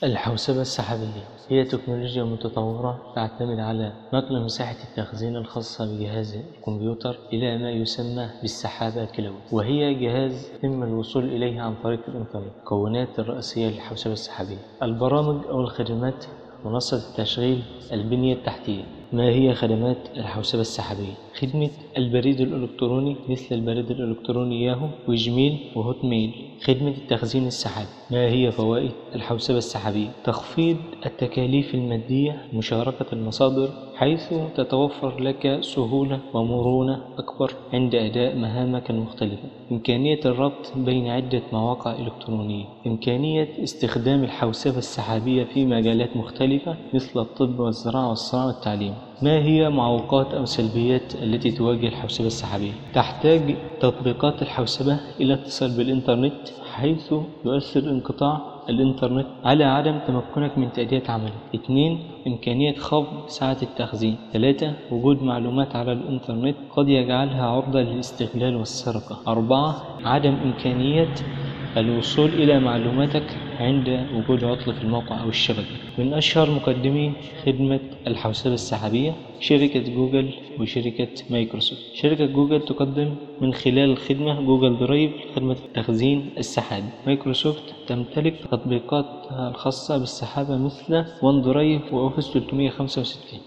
الحوسبة السحابية هي تكنولوجيا متطورة تعتمد على نقل مساحة التخزين الخاصة بجهاز الكمبيوتر إلى ما يسمى بالسحابة كلاود، وهي جهاز يتم الوصول إليه عن طريق الإنترنت. المكونات الرئيسية للحوسبة السحابية: البرامج أو الخدمات، منصة التشغيل، البنية التحتية. ما هي خدمات الحوسبة السحابية؟ خدمة البريد الإلكتروني مثل البريد الإلكتروني ياهو وجميل وهوت ميل. خدمة التخزين السحابي. ما هي فوائد الحوسبة السحابية؟ تخفيض التكاليف المادية، مشاركة المصادر حيث تتوفر لك سهولة ومرونة أكبر عند أداء مهامك المختلفة. إمكانية الربط بين عدة مواقع إلكترونية. إمكانية استخدام الحوسبة السحابية في مجالات مختلفة مثل الطب والزراعة والصناعة والتعليم. ما هي معوقات أو سلبيات التي تواجه الحوسبة السحابية؟ تحتاج تطبيقات الحوسبة إلى اتصال بالإنترنت، حيث يؤثر انقطاع الإنترنت على عدم تمكنك من تأدية عملك. 2. إمكانية خفض سعة التخزين. 3. وجود معلومات على الإنترنت قد يجعلها عرضة للاستغلال والسرقة. 4. عدم إمكانية الوصول إلى معلوماتك عند وجود عطل في الموقع أو الشبكة. من أشهر مقدمي خدمة الحوسبة السحابية شركة جوجل وشركة مايكروسوفت. شركة جوجل تقدم من خلال الخدمة جوجل درايف خدمة التخزين السحابي. مايكروسوفت تمتلك تطبيقات الخاصة بالسحابة مثل وان درايف وأوفيس 365.